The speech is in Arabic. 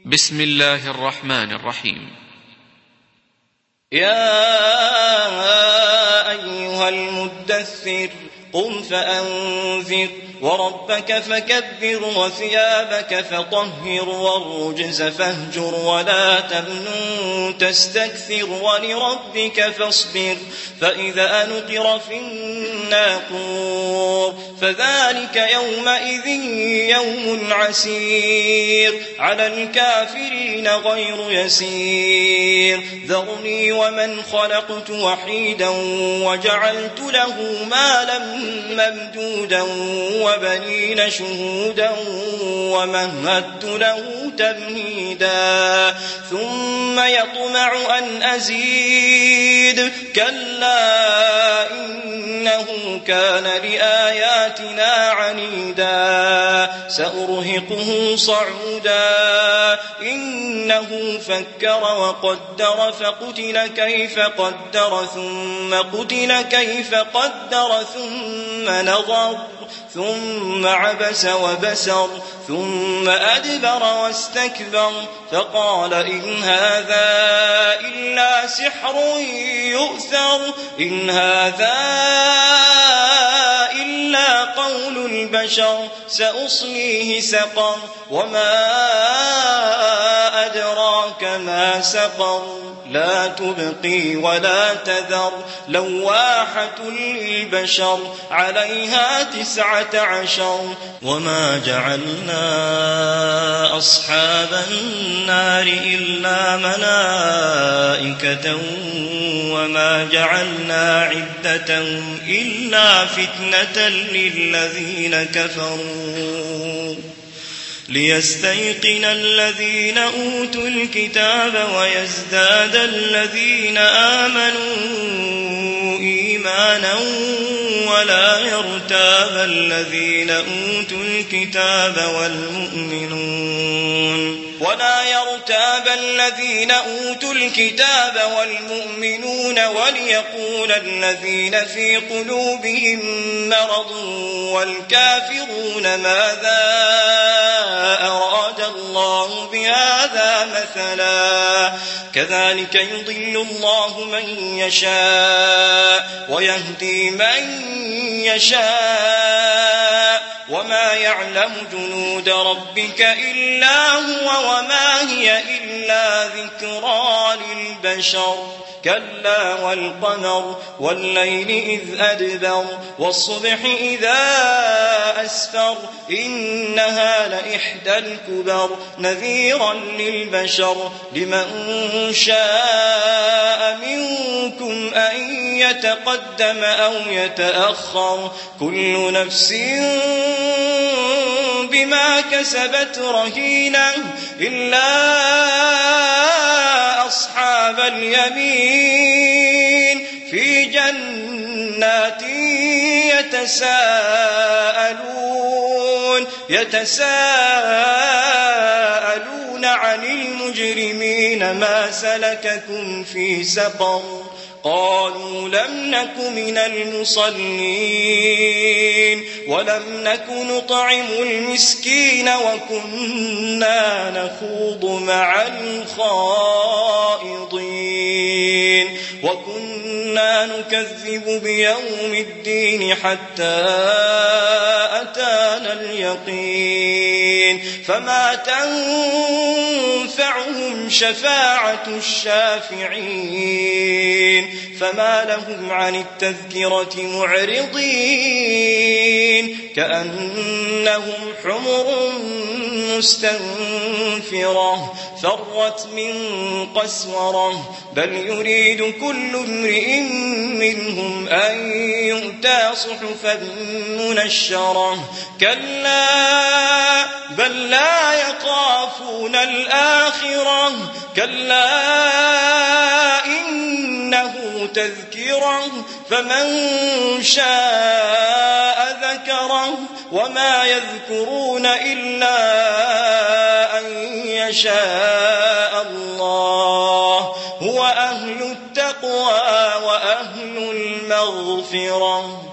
بسم الله الرحمن الرحيم. يا أيها المدثر قم فأنذر وربك فكبر وثيابك فطهر والرجز فاهجر ولا تمنن تستكثر ولربك فاصبر فإذا نقر في الناقور فذلك يومئذ يوم عسير على الكافرين غير يسير ذرني ومن خلقت وحيدا وجعلت له مالا ممدودا وبنين شهودا ومهدت له تمهيدا ثم يطمع أن أزيد كلا إنه كان لآياتنا عنيدا سأرهقه صعودا إنه فكر وقدر فقتل كيف قدر ثم قتل كيف قدر ثم نظر ثم عبس وبسر ثم أدبر واستكبر فقال إن هذا إلا سحر يؤثر إن هذا إلا قول البشر سأصليه سقر وما أدراك ما سقر لا تبقي ولا تذر لواحة للبشر عليها 19 وما جعلنا أصحاب النار إلا ملائكة وما جعلنا عدتهم إلا فتنة للذين كفروا ليستيقن الذين أوتوا الكتاب ويزداد الذين آمنوا إيمانا ولا يرتاب الذين أوتوا الكتاب والمؤمنون وليقول الذين في قلوبهم مرض والكافرون ماذا أراد الله بهذا مثلا كذلك يضل الله من يشاء ويهدي من يشاء وما يعلم جنود ربك إلا هو وما هي إلا ذكرى للبشر كلا والقمر والليل إذ أدبر والصبح إذا أسفر إنها لإحدى الكبر نذيرا للبشر لمن شاء منكم أن يتقدم أو يتأخر كل نفس بما كسبت رهينة إلا أصحاب اليمين في جنات يتساءلون عن المجرمين ما سلككم في سقر قالوا لم نك من المصلين ولم نك نطعم المسكين وكنا نخوض مع الخائضين وكنا نكذب بيوم الدين حتى أتانا اليقين فما تنفعهم شفاعة الشافعين فما لهم عن التذكرة معرضين كأنهم حمر مستنفرة فرت من قسورة بل يريد كل امرئ منهم أن يؤتى صحفا منشرة كلا بل لا يخافون الآخرة كلا إنه تذكرة فمن شاء ذكره وما يذكرون إلا أن يشاء الله هو أهل التقوى وأهل المغفرة